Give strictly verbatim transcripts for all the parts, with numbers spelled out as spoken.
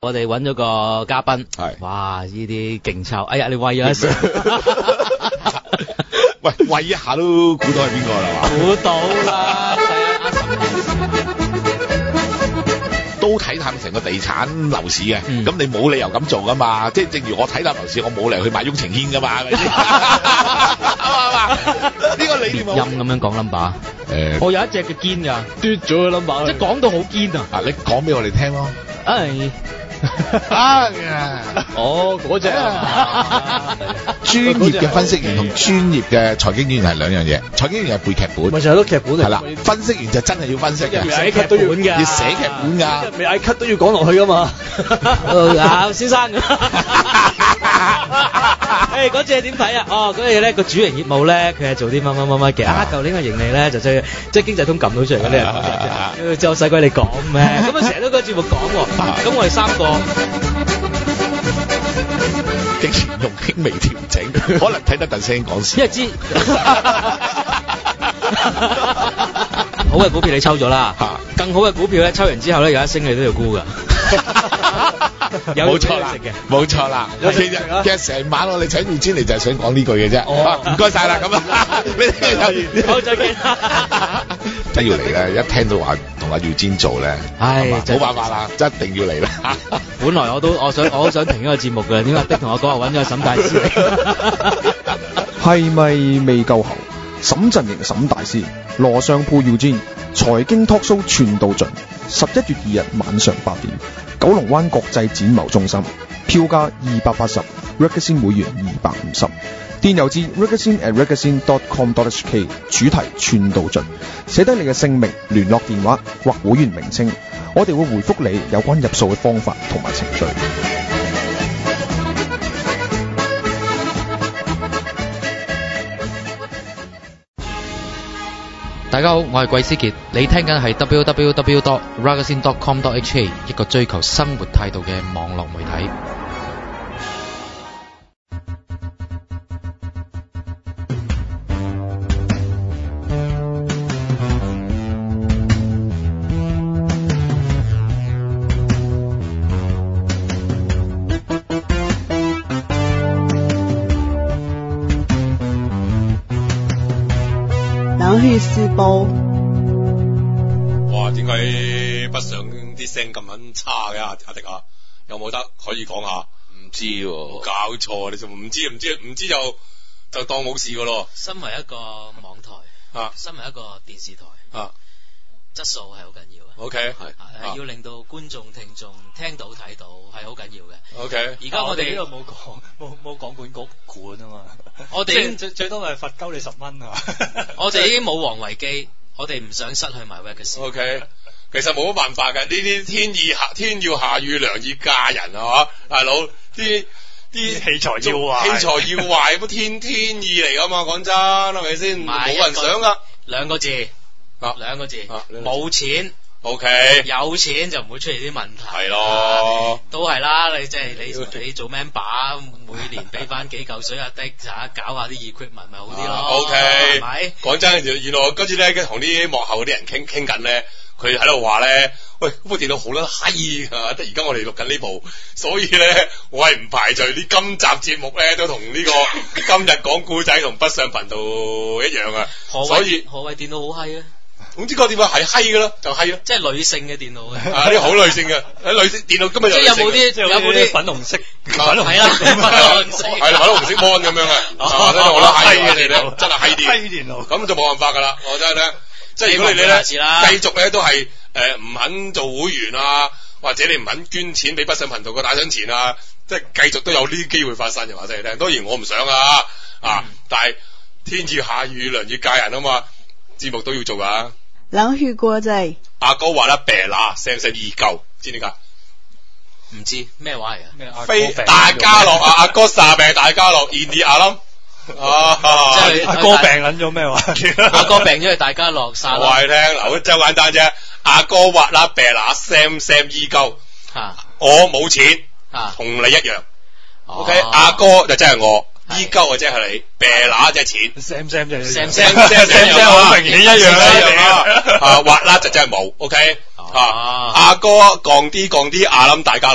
我哋揾咗個嘉賓， 係哇！呢啲勁抽，哎呀，你喂咗一聲， 喂，喂一下都估到係邊個啦嘛？ 估到啦，係啊，阿沈都睇淡成個地產樓市嘅，咁、 嗯、 你冇理由咁做噶嘛？即係正如我睇淡樓市，我冇理由去買雍澄軒噶嘛，係咪先？啱嘛？呢個理念音咁樣講 number， 誒， 我有一隻嘅堅㗎，嘟咗個 number，即係講到好堅啊！ 啊，你講俾我哋聽咯。 哎。 啊呀！ 哦，嗰隻啊， 專業嘅分析員同專業嘅財經員係兩樣嘢。財經員係背劇本， 咪就係咯劇本嚟。 係啦，分析員就真係要分析嘅， 寫劇本㗎， 要寫劇本㗎， 未嗌 cut 都要講落去㗎嘛。 啊，先生。誒，嗰隻點睇啊？哦，嗰隻咧個主營業務咧，佢係做啲乜乜乜乜嘅。啊，舊年嘅盈利咧就即係即係經濟通撳到出嚟嗰啲人，即係我使鬼你講咩？咁啊成日都個節目講喎。咁我哋三個竟然用輕微調整，可能睇得鄧聲講事。 因為知好嘅股票你抽咗啦，更好嘅股票咧抽完之後咧有一升你都要沽㗎。 冇錯啦，冇錯啦。其實其實成晚我哋請耀堅嚟就係想講呢句嘅啫。哦，唔該晒啦，咁啊，你好再見。 真要嚟咧，一聽到話同阿耀堅做咧， 唉， 冇辦法啦，真一定要嚟啦。 本來我都我想我好想停呢個節目嘅，點解的同我講話揾咗個沈大師嚟？ 係咪未夠喉？沈陣營沈大師，羅上鋪耀堅，財經 talk show 全到盡。十一月二日晚上八點，九龍灣國際展貿中心，票價二百八十 ，Ragazine 會員二百五十。電郵至 ragazine at ragazine dot com dot h k， 主題全到盡，寫低你嘅姓名、聯絡電話或會員名稱，我哋會回覆你有關入數嘅方法同埋程序。 大家好，我係季思傑，你聽緊係 w w w dot ragazine dot com dot h k， 一個追求生活態度嘅網絡媒體。 冷血時報。 哇！點解北上啲聲咁撚差嘅阿阿迪啊？有冇得可以講下？ 唔知喎， 搞錯你就唔知唔知唔知就就當冇事噶咯。 身為一個網台啊， 身為一個電視台啊， 質素係好緊要嘅。 O K 係係要令到觀眾聽眾聽到睇到係好緊要嘅。 O K 而家我哋呢度冇講冇冇講管局管啊嘛。 我哋最最多係罰鳩你十蚊啊！ 我哋已經冇王維基，我哋唔想失去埋 Ragazine。 O K 其實冇乜辦法嘅，呢啲天意下天要下雨娘要嫁人係嘛，大佬啲啲器材要壞， 器材要壞咁天天意嚟噶嘛，講真係咪先？冇人想噶， 兩個字啊， 兩個字， 冇錢。 O K 有錢就唔會出現啲問題。 係咯， 都係啦，你即係你你做 member，每年俾翻幾嚿水啊的嚇，搞下啲 equipment 咪好啲咯。 O K 係咪？ 講真，原來跟住咧，同啲幕後嗰啲人傾傾緊咧。佢喺度話咧，喂，部電腦好撚閪啊！得而家我哋錄緊呢部，所以咧，我係唔排除啲今集節目咧都同呢、這個今日講故仔同北上頻道一樣啊。所以何謂電腦好閪啊？ 總之個電腦係閪嘅咯，就閪咯。 即係女性嘅電腦嘅。 啊，啲好女性嘅，喺女性電腦今日即係有冇啲有冇啲粉紅色？ 粉紅係啦，粉紅色係啦，粉紅色 mon 咁樣啊，啊，真係好撚閪嘅電腦，真係閪啲。 閪電腦咁就冇辦法㗎啦，我真係咧。即係如果你哋咧繼續咧都係誒唔肯做會員啊，或者你唔肯捐錢俾北上頻道個打賞錢啊，即係繼續都有呢啲機會發生嘅話，真係聽。當然我唔想啊，啊，嗯、但係天要下雨娘要嫁人啊嘛，節目都要做啊。 冷血國際。 阿哥話啦，病啦，聲聲易救，知點解？ 唔知咩話嚟啊？咩非大家樂啊，阿哥殺病大家樂 in the alarm。啊！ 即係阿哥病撚咗咩話？ 阿哥病咗係大家樂晒。 我係聽嗱，真係簡單啫。阿哥話啦，病啦，Sam Sam 依鳩。嚇！我冇錢。嚇！同你一樣。O K，阿哥就真係我，依鳩就真係你，病乸即係錢。 Sam Sam 就 Sam Sam Sam Sam 好明顯一樣啦。啊，滑啦就真係冇。O K。啊！阿哥降啲降啲，阿冧大家樂。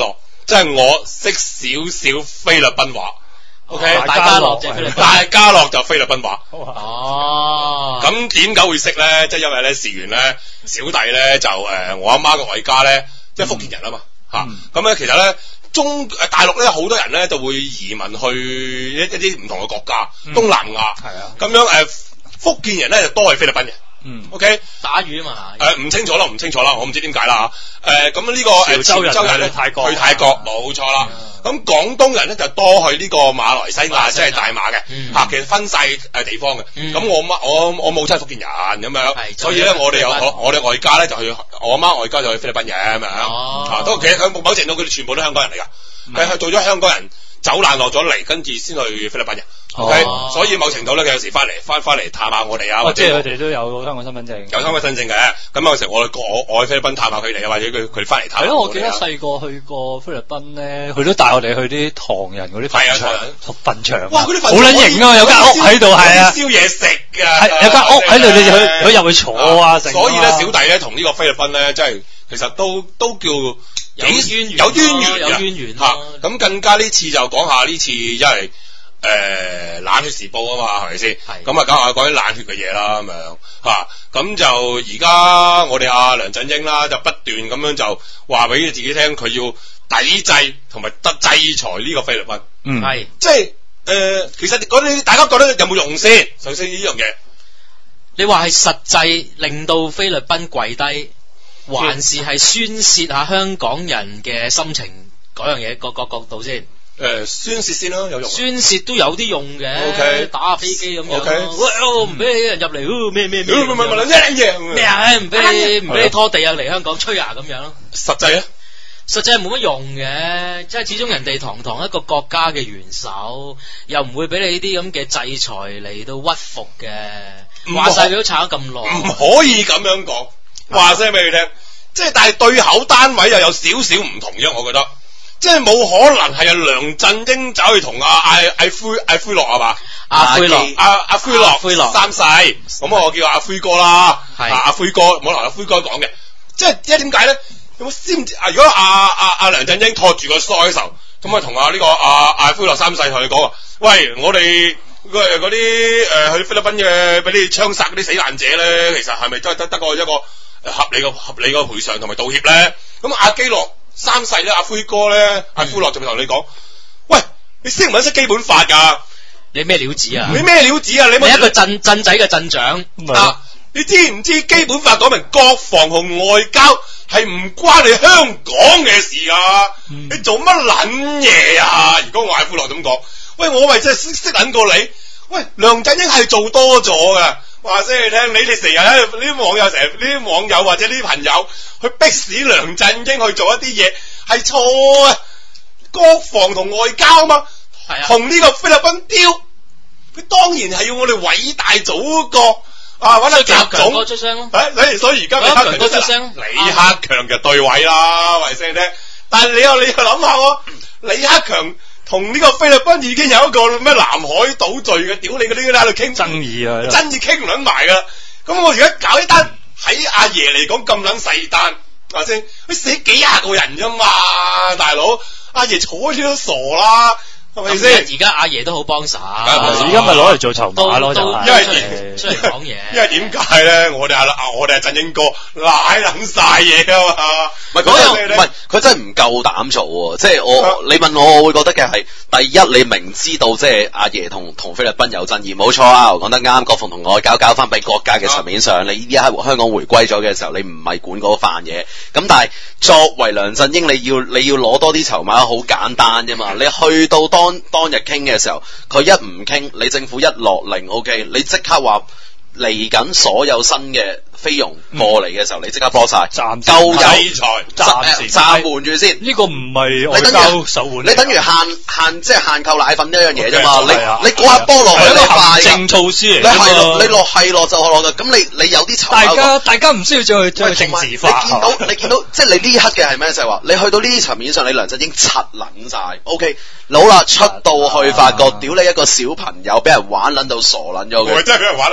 即係我識少少菲律賓話。OK， 大家樂就菲律賓， 大家樂就菲律賓話。 哦， 咁點解會識咧？即係因為咧，事緣咧，小弟咧就誒、呃，我阿媽個外家咧，即係福建人啊嘛，嚇、嗯。咁咧、啊、其實咧，中誒大陸咧好多人咧就會移民去一一啲唔同嘅國家，嗯、東南亞。係啊。咁樣誒、呃，福建人咧就多係菲律賓人。嗯 ，OK， 打魚啊嘛， 誒唔、呃、清楚啦，唔清楚啦，我唔知點解啦嚇，誒咁呢個誒潮州人咧去泰國，去泰國冇錯啦，咁廣東人咧就多去呢個馬來西亞，即係大馬嘅，嚇、嗯啊，其實分晒誒地方嘅，咁、嗯、我媽我我母親係福建人咁樣，所以咧我哋有我我哋外家咧就去，我阿媽外家就去菲律賓嘅咁樣，哦、啊，都其實佢某程度佢哋全部都香港人嚟㗎，佢係做咗香港人走難落咗嚟，跟住先去菲律賓人。OK，、哦、所以某程度咧，佢有時翻嚟翻翻嚟探下我哋啊，或者佢哋都有香港身份證， 有香港身份證嘅。咁有時我我我去菲律賓探下佢哋啊，或者佢佢哋翻嚟探下我哋。係咯， 我記得細個去過菲律賓咧，佢都帶我哋去啲唐人嗰啲墳場，墳場。哇！嗰啲墳場好撚型啊，有間屋喺度，係啊，燒嘢食㗎。係有間屋喺度，你就去可以入去坐啊。 所以咧，小弟咧同呢個菲律賓咧，真係其實都都叫有淵源， 有淵源， 有淵源嚇。咁更加呢次就講下呢次，因為。誒、呃，冷血時報啊嘛，係咪先？係。咁啊，講下講啲冷血嘅嘢啦，咁樣吓。咁就而家我哋阿梁振英啦，就不斷咁樣就話俾自己聽，佢要抵制同埋得制裁呢個菲律賓。嗯，係。即係誒、呃，其實嗰啲大家覺得有冇用先？首先呢樣嘢， 你話係實際令到菲律賓跪低，還是係宣泄下香港人嘅心情嗰樣嘢？各個角度先。 誒、呃，宣泄先啦，有用。宣泄都有啲用嘅。O K， 打下飛機咁樣。O K， 喂，唔俾你人入嚟，咩咩咩。唔唔唔唔，咩嘢？咩啊？唔俾你唔俾你拖地啊，嚟香港吹啊咁樣咯。 實際咧？ 實際係冇乜用嘅，即係始終人哋堂堂一個國家嘅元首，又唔會俾你呢啲咁嘅制裁嚟到屈服嘅。話晒佢都撐咗咁耐。唔可以咁樣講，話聲俾你聽。即係但係對口單位又有少少唔同啫，我覺得。即係冇可能係阿梁振英走去同阿阿阿灰阿灰樂係嘛？ 阿灰樂阿阿灰樂灰樂三世，咁我叫阿灰哥啦，係阿灰哥，冇可能阿灰哥講嘅。即係即係點解咧？有冇先？啊，如果阿阿阿梁振英拖住個腮嘅時候，咁啊同阿呢個阿阿灰樂三世同佢講話，喂，我哋嗰啲誒去菲律賓嘅俾你槍殺嗰啲死難者咧，其實係咪都係得得個一個合理嘅合理嘅賠償同埋道歉咧？咁阿基樂。三世咧，阿灰哥咧，阿灰樂就會同你講，喂，你識唔識基本法噶？ 你咩料子啊？ 你咩料子啊？你， 你一個鎮鎮仔嘅鎮長啊！你知唔知基本法講明國防同外交係唔關你香港嘅事啊？嗯、你做乜撚嘢啊？如果我阿灰樂咁講，喂，我咪真係識識撚過你？喂，梁振英係做多咗嘅。話聲你聽，你哋成日喺度，呢啲網友成日，呢啲網友或者呢啲朋友去逼使梁振英去做一啲嘢，係錯啊！國防同外交嘛，係啊，同呢個菲律賓丟，佢當然係要我哋偉大祖國啊！揾阿習總哥出聲咯， 誒，所以而家李克強出聲，李克強就對位啦，話聲你聽。但係你又你又諗下喎，李克強。同呢個菲律賓已經有一個咩南海島罪嘅，屌你嗰啲喺度傾爭議啊， 爭議傾撚埋噶。咁我而家搞一單喺阿爺嚟講咁撚細單，係咪先？佢死幾廿個人啫嘛，大佬，阿爺坐住都傻啦。係咪先？ 而家阿爺都好幫手， 而家咪攞嚟做籌碼咯，就係因為出嚟講嘢。 因為點解咧？我哋阿我哋阿振英哥賴撚晒嘢啊嘛！ 唔係佢真唔係佢真係唔夠膽做喎。即係我你問我，我會覺得嘅係第一，你明知道即係阿爺同同菲律賓有爭議，冇錯啊，講得啱。國防同外交交翻俾國家嘅層面上，你呢一刻香港回歸咗嘅時候，你唔係管嗰飯嘢。咁但係作為梁振英，你要你要攞多啲籌碼，好簡單啫嘛。你去到當當日傾嘅時候，佢一唔傾，你政府一落令 ，OK， 你即刻話嚟緊所有新嘅菲傭過嚟嘅時候，嗯、你即刻攞晒，夠有制裁， 暫暫緩住先。 呢個唔係外交手腕， 你等於限限即係限購奶粉呢樣嘢啫嘛。你、啊、你嗰下波落去， 係一個行政措施嚟。 你係落，你落係落就落嘅。咁你你有啲籌， 大家大家唔需要將佢將佢政治化。 你見到你見到即係你呢一刻嘅係咩？就係話你去到呢啲層面上，你梁振英柒撚晒 OK， 老啦，出到去發覺，屌你一個小朋友俾人玩撚到傻撚咗嘅。 真係俾人玩到傻撚。 你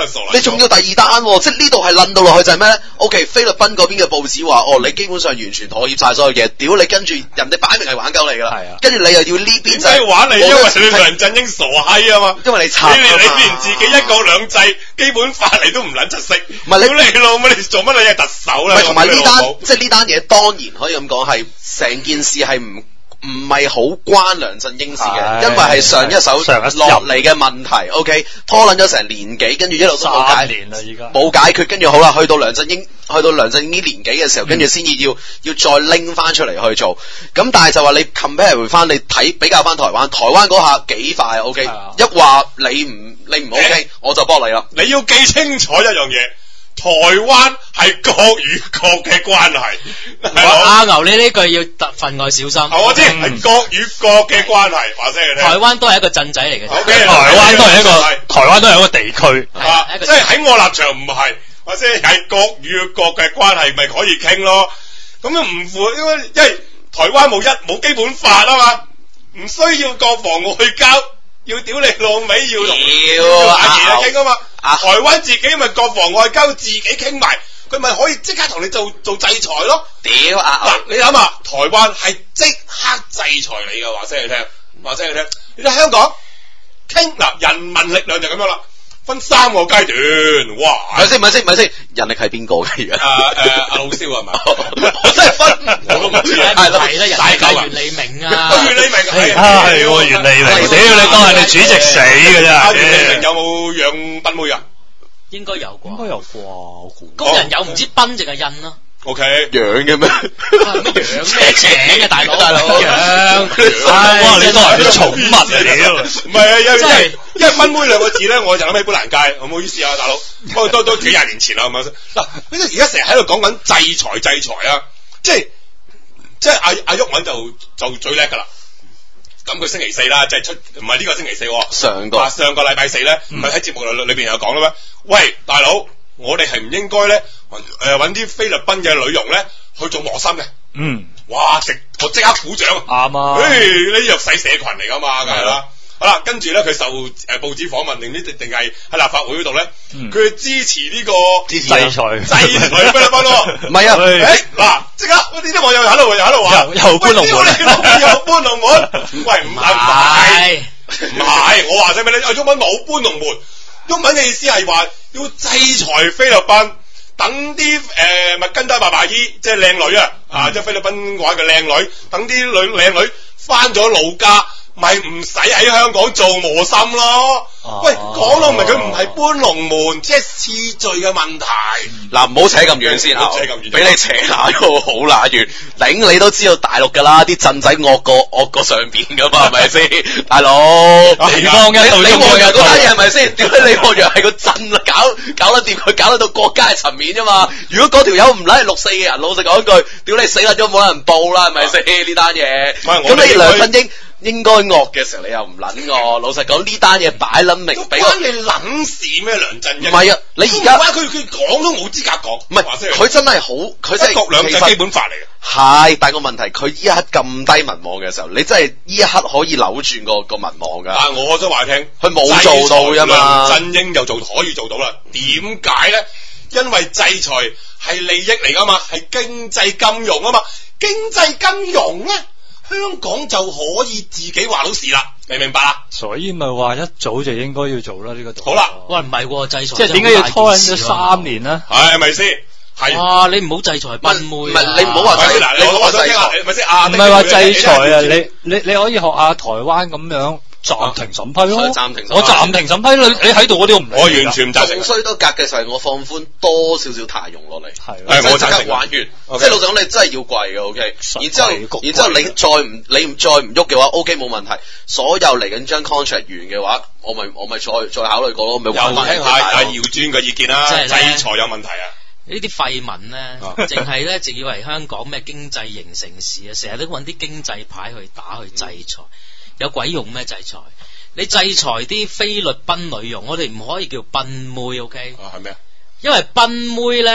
仲要第二單、哦，即係呢度係論到落去就係咩咧 ？OK， 菲律賓嗰邊嘅報紙話，哦，你基本上完全妥協晒所有嘢，屌你跟住人哋擺明係玩鳩你㗎啦，係啊，跟住你又要呢邊就係玩你，因為你梁振英傻閪啊嘛， 因為你插你連你連自己一國兩制基本法你都唔撚出識， 唔係你你老母你做乜你係特首啦？ 唔係同埋呢單，即係呢單嘢當然可以咁講係成件事係唔。唔係好關梁振英事嘅，因為係上一手落嚟嘅問題 ，OK， 拖撚咗成年幾，跟住一路都冇解，冇解決，跟住好啦，去到梁振英，去到梁振英呢年幾嘅時候，跟住先至要要再拎翻出嚟去做，咁但係就話你 compare 翻，你睇比較翻台灣，台灣嗰下幾快 ，OK， 一話你唔你唔 OK，我就幫你啦。 你要記清楚一樣嘢。台灣係國與國嘅關係， 阿牛你呢句要特分外小心。 我知係國與國嘅關係，話聲你聽。 台灣都係一個鎮仔嚟嘅。 Okay, 台灣都係一個，台灣都係一個地區。 啊，即係喺我立場唔係，或者係國與國嘅關係，咪可以傾咯。咁樣唔符，因為因為台灣冇一冇基本法啊嘛，唔需要國防外交，要屌你老味，要同阿爺傾啊嘛。台灣自己咪國防外交自己傾埋，佢咪可以即刻同你做做制裁咯。 屌啊！ 嗱，你諗下，台灣係即刻制裁你嘅，話聲你聽，話聲你聽。你睇香港傾嗱，人民力量就咁樣啦，分三個階段。哇！ 咪先咪先咪先，人力係邊個嘅而家？ 誒誒，阿老蕭係咪？ 我真係分， 我都唔知啊。 係啦，人大嚿袁利明啊， 袁利明係係喎，袁利明，屌你當係你主席死嘅啫。 袁利明有冇養賓妹啊？ 應該有啩， 應該有啩。 工人有唔知賓定係印啦。 O K， 養嘅咩？ 乜養咩請嘅大佬？ 大佬養， 哇！你都係啲寵物啊屌！ 唔係啊，因為因為賓妹兩個字咧，我就諗起砵蘭街，唔好意思啊，大佬，都都都幾廿年前啦，係咪先？嗱，你而家成日喺度講緊制裁制裁啊，即係即係阿阿毓民就就最叻噶啦。咁佢星期四啦，即係出唔係呢個星期四， 上個上個禮拜四咧，咪喺節目裏裏邊有講啦咩？喂，大佬，我哋係唔應該咧，誒揾啲菲律賓嘅女傭咧去做磨心嘅。 嗯， 哇！直我即刻鼓掌。 啱啊！ 誒，呢啲弱勢社群嚟噶嘛，梗係啦。好啦，跟住咧，佢受誒報紙訪問定呢定定係喺立法會嗰度咧，佢支持呢個支持制裁制裁菲律賓喎。 唔係啊， 誒嗱，即刻呢啲網友又喺度又喺度話， 又搬龍門， 又搬龍門。喂，唔係唔係唔係，我話聲俾你，阿毓民冇搬龍門。毓民嘅意思係話要制裁菲律賓，等啲誒麥根達爸爸姨，即係靚女啊，啊即係菲律賓話嘅靚女，等啲女靚女翻咗老家。咪唔使喺香港做磨心咯。啊、喂，講到明佢唔係搬龍門，即係次序嘅問題。 嗱，唔好扯咁遠先，俾你扯下都好乸遠。頂你都知道大陸噶啦，啲鎮仔惡過惡過上邊噶嘛，係咪先？大佬， 地方一度李旺陽嗰單嘢係咪先？點解李旺陽係個鎮啊？搞搞得掂佢，搞得到國家嘅層面啫嘛。如果嗰條友唔拉係六四嘅人，老實講一句，屌你死啦咗冇人報啦，係咪先？呢單嘢，咁你梁振英應該惡嘅時候，你又唔撚我。老實講，呢單嘢擺撚明，俾關你撚事咩？梁振英唔係啊，你而家佢佢講都冇資格講， 唔係佢真係好，佢真係一國兩制基本法嚟嘅。 係，但係個問題，佢依一刻咁低民望嘅時候，你真係依一刻可以扭轉個個民望㗎。 但係我都話你聽， 佢冇做到啫嘛。 梁振英就做可以做到啦。點解咧？因為制裁係利益嚟㗎嘛，係經濟金融啊嘛，經濟金融咧。香港就可以自己話到事啦，明唔明白啊？ 所以咪話一早就應該要做啦呢、這個。 好啦， 喂唔係制裁， 即係點解要拖緊咗三年咧？ 係咪先？係哇！你唔好制裁賓妹， 唔係你唔好話制裁，你唔好話制裁， 係咪先啊？ 唔係話制裁啊！你你你可以學下台灣咁樣。暫停審批咯， 暫停審批我暫停審批，你你喺度嗰啲我唔理， 我完全唔贊成。 仲衰多格嘅就係我放寬多少少太用落嚟， 係， 係我即刻玩完。即係老實講，你真係要貴嘅，OK。然之後，然之後你再唔你再唔喐嘅話，OK 冇問題。所有嚟緊張 contract 完嘅話，我咪我咪再再考慮過咯，咪又聽下阿姚尊嘅意見啦。制裁有問題啊！ 呢啲廢文咧，淨係咧，直以為香港咩經濟型城市啊，成日都揾啲經濟牌去打去制裁，有鬼用咩制裁？你制裁啲菲律賓女傭，我哋唔可以叫賓妹 ，OK？ 啊，係咩啊？ 因為賓妹咧，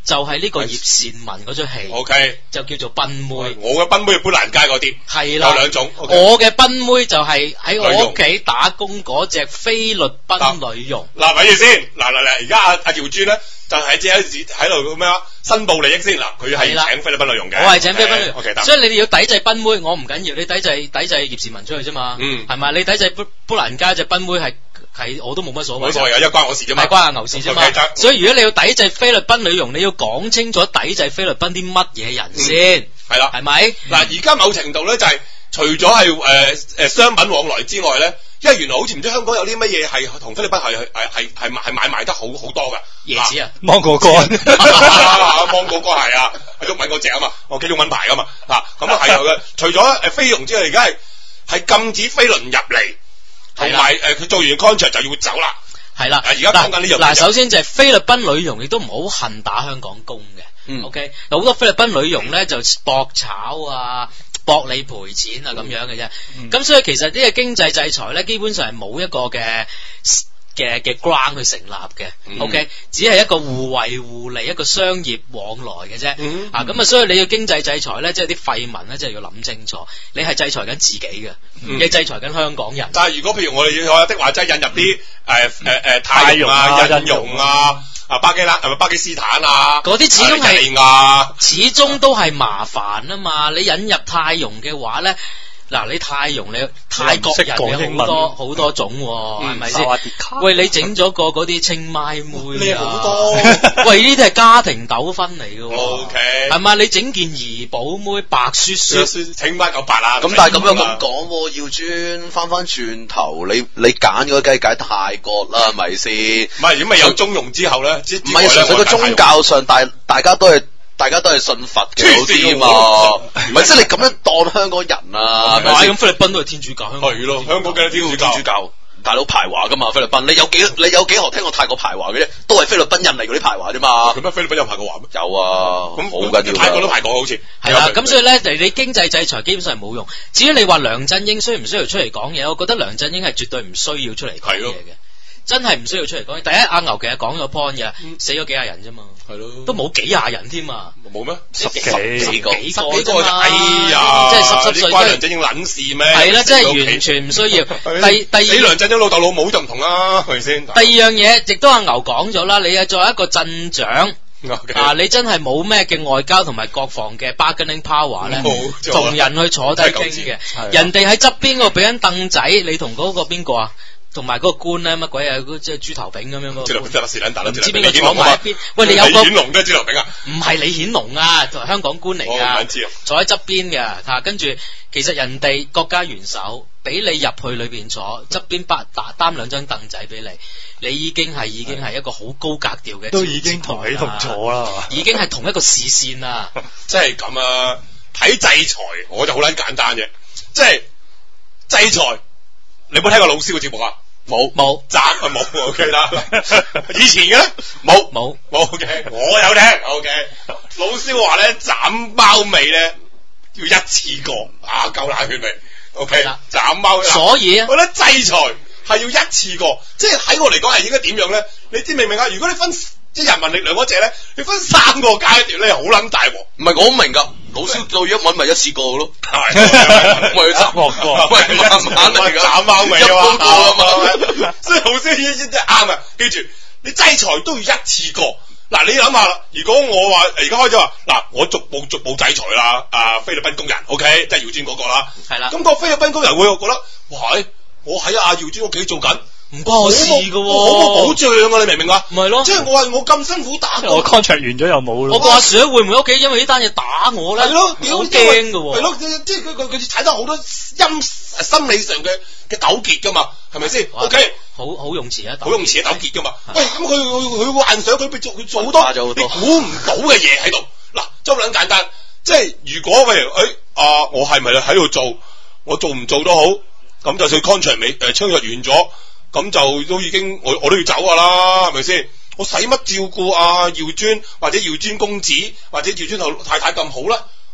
就係呢個葉倩文嗰出戲 ，OK， 就叫做賓妹。 我嘅賓妹係砵蘭街嗰啲， 係啦， 有兩種。 我嘅賓妹就係喺我屋企打工嗰隻菲律賓女傭。 嗱，咪住先，嗱嗱嗱，而家阿阿姚尊咧就係即係喺度咩啊？申報利益先嗱，佢係請菲律賓女傭嘅， 我係請菲律賓女傭。 OK， 所以你哋要抵制賓妹，我唔緊要，你抵制抵制葉倩文出去啫嘛， 嗯， 係咪？你抵制砵砵蘭街隻賓妹係。係我都冇乜所謂， 冇所謂嘅，因為關我事啫嘛， 係關阿牛事啫嘛。Okay, 所以如果你要抵制菲律賓女傭，你要講清楚抵制菲律賓啲乜嘢人先， 係啦、嗯， 係咪？嗱， 而家某程度咧就係、是、除咗係誒誒商品往來之外咧，因為原來好似唔知香港有啲乜嘢係同菲律賓係係係係係買賣得好好多㗎， 椰子啊， 芒果乾， 芒果乾係啊，係郁文嗰隻啊嘛，我幾種品牌㗎嘛，嗱咁啊係嘅，除咗誒菲傭之外，而家係係禁止菲鄰入嚟。同埋誒，佢做完 contract 就要走啦。 係啦， 而家講緊呢樣。 嗱，首先就係菲律賓女傭亦都唔好恨打香港工嘅。 嗯 OK，好多菲律賓女傭咧就搏炒啊，搏你賠錢啊咁、嗯、樣嘅啫。咁、嗯、所以其實呢個經濟制裁咧，基本上係冇一個嘅嘅嘅 ground 去成立嘅。嗯、OK，只係一個互惠互利，一個商業往來嘅啫。嗯、啊，咁啊，所以你要經濟制裁咧，即係啲廢民咧，即係要諗清楚，你係制裁緊自己嘅。嗯、你制裁緊香港人， 但係如果譬如我哋有的話，即係引入啲誒誒誒泰傭啊、印傭啊、啊巴基拉係咪巴基斯坦啊， 嗰啲始終係、 啊、 始終都係麻煩啊嘛。你引入泰傭嘅話咧，嗱你泰傭你泰國人有好多好多種喎，係咪先？喂，你整咗個嗰啲清邁妹啊，好多。喂，呢啲係家庭糾紛嚟嘅喎。O K， 係嘛？你整件怡寶妹白雪雪， 清邁九八啊。 咁但係咁樣咁講，耀尊翻翻轉頭，你你揀嗰梗係揀泰國啦，係咪先？ 唔係，如果咪有中庸之後咧，唔係純粹個宗教上，大大家都係。大家都係信佛嘅，好啲嘛？唔係即係你咁樣當香港人啊？ 係咪咁菲律賓都係天主教，香港係咯，香港嘅天主教。 天主教大佬排華噶嘛？菲律賓，你有幾你有幾何聽過泰國排華嘅啫？都係菲律賓印嚟嗰啲排華啫嘛。 佢乜菲律賓有排過華咩？ 有啊，咁好緊要。 泰國都排過好似。 係啦，咁所以咧，你經濟制裁基本上係冇用。至於你話梁振英需唔需要出嚟講嘢，我覺得梁振英係絕對唔需要出嚟講嘢嘅。真係唔需要出嚟講。第一，阿牛其實講咗 point 嘅，死咗幾廿人啫嘛，係咯，都冇幾廿人添啊， 冇咩？ 十幾十幾個， 十幾個哎呀， 即係十十歲關梁振英撚事咩？ 係啦，即係完全唔需要。第第二， 你梁振英老豆老母就唔同啦，係咪先？ 第二樣嘢，亦都阿牛講咗啦，你係作為一個鎮長。 Okay. 啊！你真係冇咩嘅外交同埋國防嘅 bargaining power 咧，同人去坐低傾嘅，人哋喺側邊嗰度俾緊凳仔，你同嗰個邊個啊？同埋嗰個官咧乜鬼啊？即係豬頭炳咁樣嗰個，唔知邊個坐埋一邊？喂，你有個李顯龍都係豬頭炳啊？ 唔係李顯龍啊，同香港官嚟噶，坐喺側邊嘅嚇。跟住其實人哋國家元首俾你入去裏邊坐，側邊八打擔兩張凳仔俾你。你已經係已經係一個好高格調嘅， 都已經同起同坐啦， 已經係同一個視線啦。 即係咁啊！睇制裁我就好撚簡單嘅，即係制裁。你有冇聽過老蕭嘅節目啊？冇冇， 斬啊冇 OK 啦。以前嘅冇冇冇 OK， 我有聽 OK。老蕭話咧斬貓尾咧要一次過啊，夠冷血未 OK 啦，斬貓。 所以啊， 我覺得制裁係要一次過，即係喺我嚟講係應該點樣咧？你知明唔明啊？如果你分即係人民力量嗰隻咧，你分三個階段咧，好撚大鑊。 唔係我好明㗎，老蕭做一揾咪一次過咯， 係咪斬鑊過，喂慢慢嚟㗎， 斬貓尾啊嘛， 啊嘛， 所以老蕭一一啱啊！記住，你制裁都要一次過。嗱，你諗下啦，如果我話而家開咗話，嗱，我逐步逐步制裁啦，啊菲律賓工人 ，OK，即係姚尊嗰個啦， 係啦， 咁個菲律賓工人會覺得，哇！我喺阿姚尊屋企做緊， 唔關我事㗎喎， 我冇保障啊！你明唔明啊？ 唔係咯， 即係我話我咁辛苦打工， 我 contract 完咗又冇咯。 我個阿 Sir 會唔會屋企因為呢單嘢打我咧？ 係咯， 好驚㗎喎。 係咯，即係佢佢佢踩得好多陰心理上嘅嘅糾結㗎嘛，係咪先 ？OK， 好好用詞啊， 好用詞嘅糾結㗎嘛。喂，咁佢佢佢幻想佢做佢做好多你估唔到嘅嘢喺度。嗱，就咁簡單，即係如果譬如誒啊，我係咪喺度做？我做唔做都好。咁就算 contract 未誒簽約完咗，咁就都已經我我都要走㗎啦，係咪先？我使乜照顧阿耀尊或者耀尊公子或者耀尊太太咁好啦？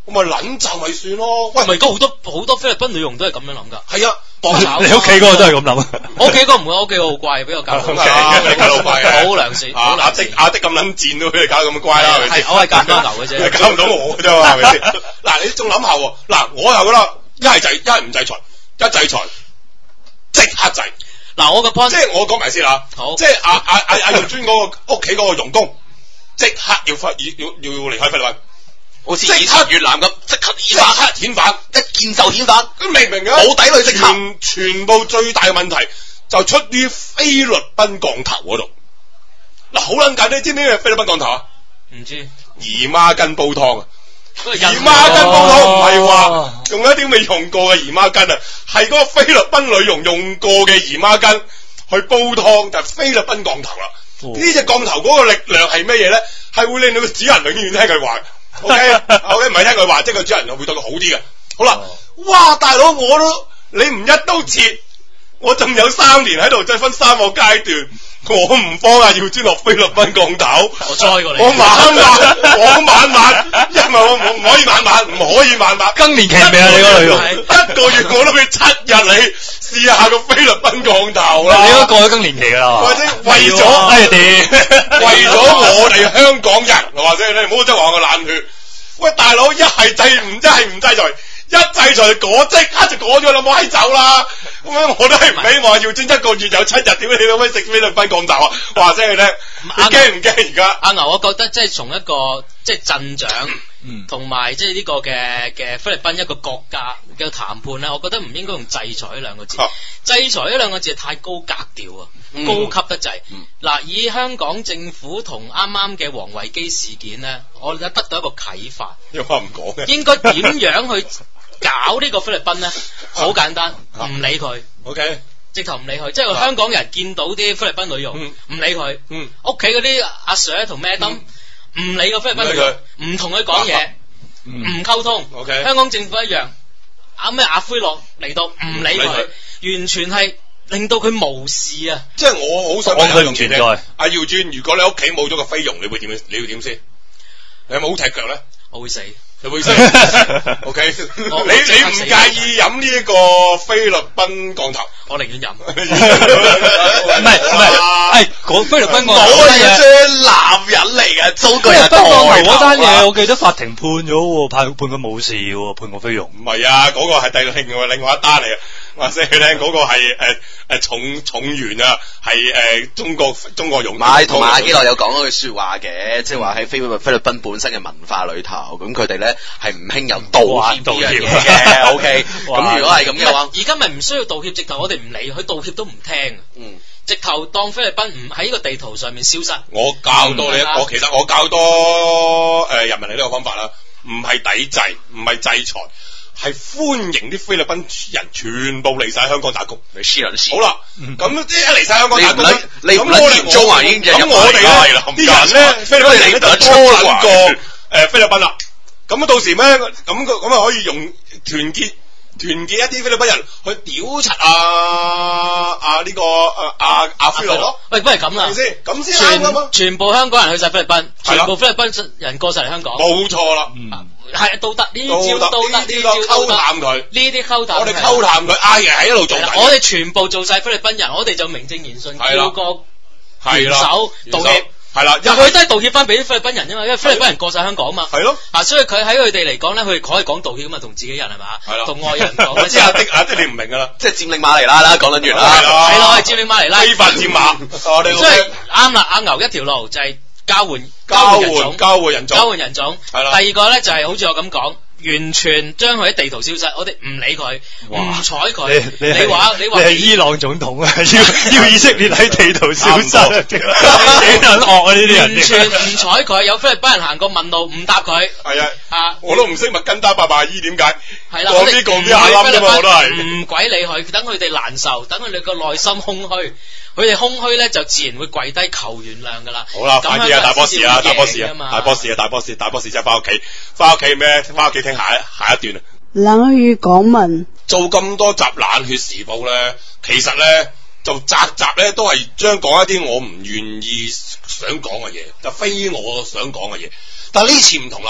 我咪撚就咪算咯。喂， 唔係而家好多好多菲律賓女傭都係咁樣諗㗎。 係啊，搏炒。 你屋企嗰個都係咁諗。 我屋企嗰個唔會，我屋企好乖，俾我教得好乖，你教得好乖嘅， 好良善。 阿阿的阿的咁撚賤都俾你搞咁乖啦，係咪先？ 我係教多牛嘅啫， 你搞唔到我嘅啫嘛，係咪先？嗱，你仲諗下喎？嗱，我又覺得一係制，一係唔制裁，一制裁即刻制。 嗱，我個 point 即係我講埋先啦， 好， 即係阿阿阿阿耀尊嗰個屋企嗰個傭工，即刻要翻要要要離開菲律賓， 好似以前越南咁，即刻遣返， 遣返， 一見就遣返， 咁明唔明啊？ 冇抵佢即刻。 全全部最大嘅問題就出於菲律賓降頭嗰度。嗱，好撚簡單，你知唔知咩菲律賓降頭啊？ 唔知。 姨媽巾煲湯啊！姨姨媽巾煲湯唔係話用一啲未用過嘅姨媽巾啊，係嗰個菲律賓女傭用過嘅姨媽巾去煲湯，就係、是、菲律賓降頭啦。呢隻、哦、降頭嗰個力量係咩嘢咧？係會令到個主人永遠聽佢話。O K，O K， 唔係聽佢話，即係個主人會對佢好啲嘅。好啦，哦、哇，大佬我都你唔一刀切，我仲有三年喺度，再分三個階段。我唔幫啊，要專落菲律賓降頭， 我栽過你， 我晚晚，我晚晚，因為我我唔可以晚晚，唔可以晚晚， 更年期未啊？你嗰個女傭， 一個月我都俾七日你試下個菲律賓降頭啦， 你都過咗更年期噶啦， 或者為咗， 哎點？ 為咗我哋香港人，或者你唔好真係話我冷血，喂大佬，一係制唔一係唔制裁。一制裁嗰即刻就趕咗啦，冇閪走啦！咁樣我都係唔希望要專一個月有七日，點解你老味食菲律賓降頭啊？話聲你聽，你驚唔驚而家？ 阿牛，我覺得即係從一個即係鎮長，同埋即係呢個嘅嘅菲律賓一個國家嘅談判咧，我覺得唔應該用制裁呢兩個字。啊、制裁呢兩個字係太高格調啊，嗯、高級得滯。嗱、嗯，以香港政府同啱啱嘅王維基事件咧，我得得到一個啟發。 有話唔講嘅， 應該點樣去搞呢個菲律賓咧？好簡單，唔、啊、理佢。 O K， 直頭唔理佢，即係香港人見到啲菲律賓女傭，唔、嗯、理佢。屋企嗰啲阿 Sir 同 Madam 唔理個菲律賓女傭，唔同佢講嘢，唔溝通。O K， 香港政府一樣，阿咩阿灰洛嚟到唔理佢，完全係令到佢無視啊！ 即係我好想問佢唔存在。 阿耀尊，如果你屋企冇咗個菲傭，你會點？你會點先？你有冇好踢腳咧？ 我會死。 你會死 ？O K， 你你唔介意飲呢一個菲律賓降頭？ 我寧願飲。唔係唔係，係講菲律賓降頭嗰嘢啫，男人嚟嘅，租個人代頭嗰單嘢，我記得法庭判咗，判判佢冇事喎，判個菲傭。 唔係啊，嗰、那個係第另外另外一單嚟嘅。話聲佢聽嗰個係誒誒重重員啊，係誒、呃、中國中國傭。 買同埋阿基諾有講嗰句說話嘅，即係話喺菲律菲律賓本身嘅文化裏頭，咁佢哋咧係唔興有道歉呢樣嘢嘅。O K， 咁如果係咁嘅話， 而家咪唔需要道歉，直頭我哋唔理佢道歉都唔聽。嗯，直頭當菲律賓唔喺呢個地圖上面消失。 我教多你，嗯、我其實我教多誒、呃、人民嚟呢個方法啦，唔係抵制，唔係制裁。係歡迎啲菲律賓人全部嚟晒香港打工， 你黐人線。 好啦，咁即係嚟晒香港打工， 你唔撚接租啊？已經咁我哋咧啲人咧，菲律賓人咧就初撚過誒菲律賓啦。咁到時咩？咁咁啊可以用團結團結一啲菲律賓人去屌柒啊啊呢個誒阿阿菲洛咯。 喂，不如咁啦， 係咪先？咁先啱㗎嘛。 全部香港人去晒菲律賓，全部菲律賓人過晒嚟香港。 冇錯啦。 係都得呢招都得，呢招溝淡佢， 呢啲溝淡。 我哋溝淡佢，阿爺係一路做緊。 我哋全部做晒菲律賓人，我哋就名正言順叫個元首道歉。 係啦， 又佢都係道歉翻俾啲菲律賓人啫嘛，因為菲律賓人過晒香港啊嘛。 係咯， 啊，所以佢喺佢哋嚟講咧，佢哋可以講道歉啊嘛，同自己人係嘛， 係咯， 同外人講。 即係阿的阿的，你唔明噶啦， 即係佔領馬尼拉啦，講緊完啦。 係咯， 係咯，佔領馬尼拉。 非法佔馬，我哋所以啱啦，阿牛一條路就係交換交換交換人種， 交換人種。係啦。第二個咧就係好似我咁講。完全將佢喺地圖消失，我哋唔理佢，唔睬佢。你話你話你係伊朗總統啊？要要以色列喺地圖消失，幾撚惡啊！呢啲人完全唔睬佢，有菲律賓人行過問路唔答佢。 係啊， 啊， 我都唔識麥根達伯伯姨點解？ 係啦， 我呢個邊阿冧啫嘛，我都係唔鬼理佢，等佢哋難受，等佢哋個內心空虛。佢哋空虛咧，就自然會跪低求原諒噶啦。 好啦，快啲啊，大 boss 啊，大 boss 啊，大 boss 啊，大 boss，大 boss 即係翻屋企，翻屋企咩？翻屋企聽下一下一段啊。 冷血港民做咁多集冷血時報咧，其實咧就集集咧都係將講一啲我唔願意想講嘅嘢，就非我想講嘅嘢。但係呢次唔同啦，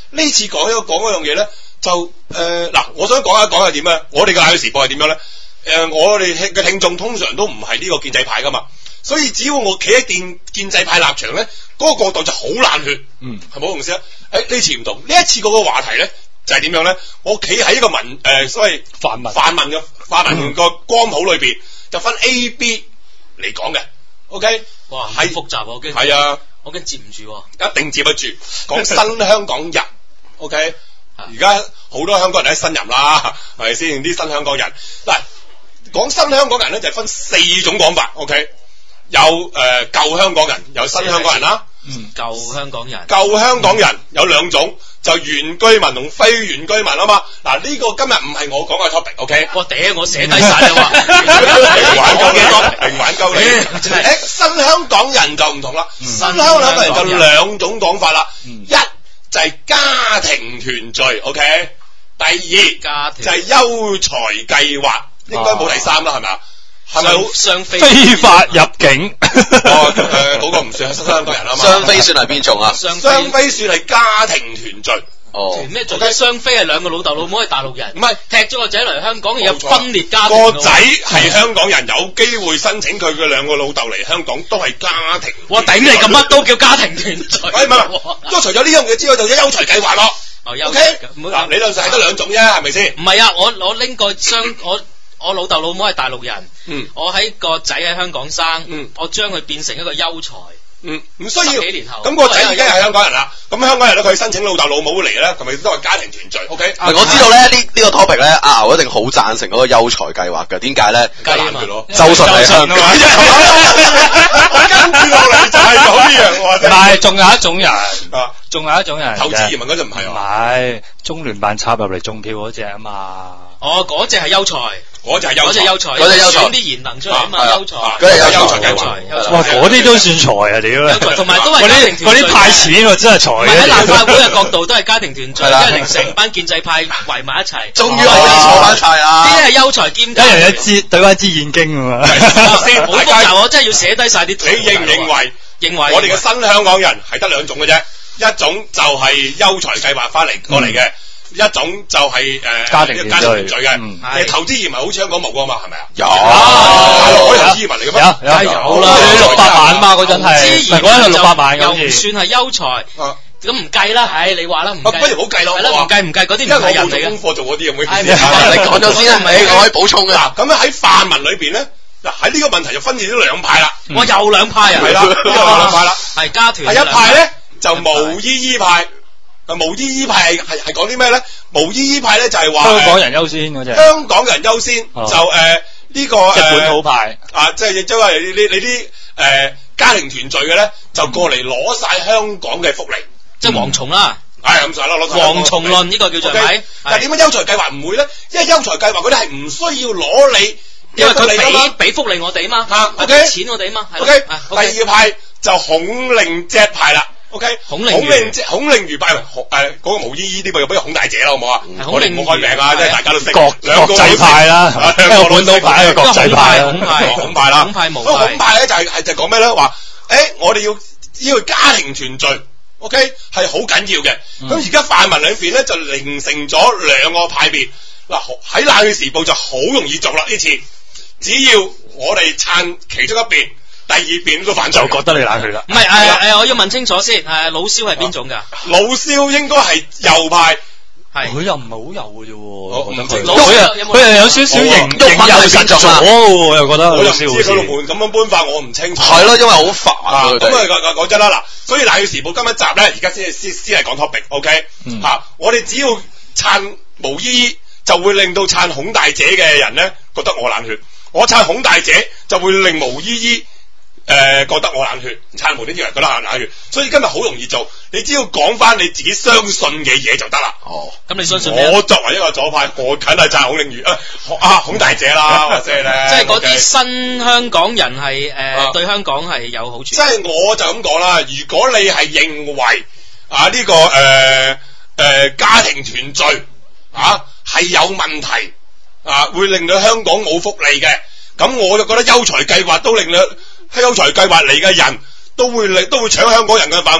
呢次講一個講嗰樣嘢咧，就誒嗱、呃，我想講一講係點咧？我哋嘅《紐約時報》係點樣咧？誒、呃，我哋嘅聽眾通常都唔係呢個建制派噶嘛，所以只要我企喺建建制派立場咧，嗰、那個角度就好冷血，嗯，係冇意思啊！誒呢次唔同，呢一次嗰個話題咧就係、是、點樣咧？我企喺一個民誒、呃、所謂泛民泛民嘅泛民個光譜裏邊，就分 A、B 嚟講嘅 ，OK？ 哇，係複雜我驚， 係啊， 我驚接唔住、啊， 一定接得住。講新香港人，OK？而家好多香港人都係新人啦，係咪先？啲新香港人嗱，講新香港人咧就係分四種講法 ，OK？ 有誒舊、呃、香港人，有新香港人啦。 嗯，舊香港人， 舊香港人有兩種，就原居民同非原居民啊嘛。嗱，呢個今日唔係我講嘅 topic，OK？ 我嗲，我寫低晒啦話， 玩鳩你，定玩鳩你。誒，新香港人就唔同啦，新香港人就兩種講法啦。一就係家庭團聚 ，OK？ 第二家庭就係優才計劃，應該冇第三啦，係咪啊？係咪好雙非非法入境？ 哦，誒、呃，嗰、那個唔算係新香港人啊嘛。 雙非算係邊種啊？ 雙非算係家庭團聚。 哦， 咩做緊雙非係兩個老豆老母係大陸人， 唔係踢咗個仔嚟香港，有分裂家庭。 個仔係香港人，有機會申請佢嘅兩個老豆嚟香港，都係家庭。 我頂你咁乜都叫家庭團聚？ 喂，唔係，都除咗呢樣嘢之外，就有優才計劃咯。 哦 ，OK，嗱，理論上係得兩種啫，係咪先？ 唔係啊，我我拎個雙我。我老豆老母係大陸人， 嗯， 我喺個仔喺香港生， 嗯， 我將佢變成一個優才， 嗯，唔需要。 十幾年後， 咁個仔而家係香港人啦，咁香港人咧佢申請老豆老母嚟咧，係咪都係家庭團聚 ？OK， 啊、我知道咧呢呢、這個 topic 咧，阿牛一定好贊成嗰個優才計劃嘅，點解咧？ 雞啊嘛， 周迅嚟香港， 跟住落嚟就係講呢樣喎， 唔係，仲有一種人， 啊， 仲有一種人， 投資移民嗰陣唔係喎， 唔係中聯辦插入嚟種票嗰隻啊嘛， 哦，嗰隻係優才。 嗰就係優才， 優才， 嗰隻優才， 選啲賢能出嚟啊嘛，優才， 嗰隻優才優才， 哇，嗰啲都算財啊屌！ 同埋都係嗰啲嗰啲派錢喎，真係財嘅。 喺立法會嘅角度都係家庭團聚，即係令成班建制派圍埋一齊。 終於可以坐翻齊啊！ 呢啲係優才兼， 一人一支對翻支現金啊嘛。 先好複雜，我真係要寫低晒啲。 你認唔認為？ 認為我哋嘅新香港人係得兩種嘅啫，一種就係優才計劃翻嚟過嚟嘅。一種就係誒家庭家庭團聚嘅， 嗯， 誒投資移民好似香港冇㗎嘛，係咪啊？ 有， 大陸可以投資移民嚟嘅咩？ 有，梗係有啦，六百萬嘛嗰陣係，唔係嗰陣係六百萬又唔算係優才，咁唔計啦，唉，你話啦，唔計， 不如唔好計咯， 係啦，唔計唔計嗰啲唔係人嚟嘅。 因為我冇做功課做嗰啲，有冇？ 你講咗先啦，你我可以補充嘅。 嗱，咁樣喺泛民裏邊咧，嗱喺呢個問題就分裂咗兩派啦。 我又兩派啊， 係啦，又兩派啦， 係家團。 係一派咧就無依依派。啊，無依依派係係係講啲咩咧？無依依派咧就係話香港人優先嗰隻， 香港人優先就誒呢個即係本土派啊，即係即係話你你你啲誒家庭團聚嘅咧，就過嚟攞晒香港嘅福利， 即係蝗蟲啦， 係咁晒啦，攞蝗蟲論呢個叫做係。 但係點解優才計劃唔會咧？因為優才計劃嗰啲係唔需要攞你， 因為佢俾俾福利我哋嘛， 嚇， 俾錢我哋嘛。 OK，第二派就孔令隻派啦。O K，孔令孔令即孔令如派，誒嗰個毛依依啲咪不如孔大姐啦，好唔好啊？我哋唔好開名啊，即係大家都識。國國際派啦，一個本土派，一個國際派，孔派孔派啦。孔派無派。咁孔派咧就係係就講咩咧？話誒，我哋要要家庭團聚 ，O K 係好緊要嘅。咁而家泛民裏邊咧就形成咗兩個派別。嗱喺《冷血時報》就好容易做啦呢次，只要我哋撐其中一邊。第二邊都反就覺得你冷血啦。 唔係誒誒，我要問清楚先。誒，老蕭係邊種㗎？ 老蕭應該係右派， 係佢又唔係好右嘅啫。我唔知佢又佢又有少少型型右實咗，我又覺得我又唔知佢度門咁樣搬法，我唔清楚。 係咯，因為好煩啊。 咁啊講真啦，嗱，所以《冷血時報》今一集咧，而家先先先係講 topic，OK？嚇，我哋只要撐毛依依，就會令到撐孔大姐嘅人咧覺得我冷血；我撐孔大姐，就會令毛依依。誒、呃，覺得我冷血，撐無端啲人覺得我冷血，所以今日好容易做，你只要講翻你自己相信嘅嘢就得啦。哦，咁你相信咩？我作為一個左派，我梗係撐孔令如啊，啊孔大姐啦，或者咧， 即係嗰啲新香港人係誒、呃啊、對香港係有好處。 即係我就咁講啦，如果你係認為啊呢、這個誒誒、呃呃、家庭團聚啊係有問題啊，會令到香港冇福利嘅，咁我就覺得優才計劃都令到。優才計劃嚟嘅人都會嚟，都會搶香港人嘅飯碗，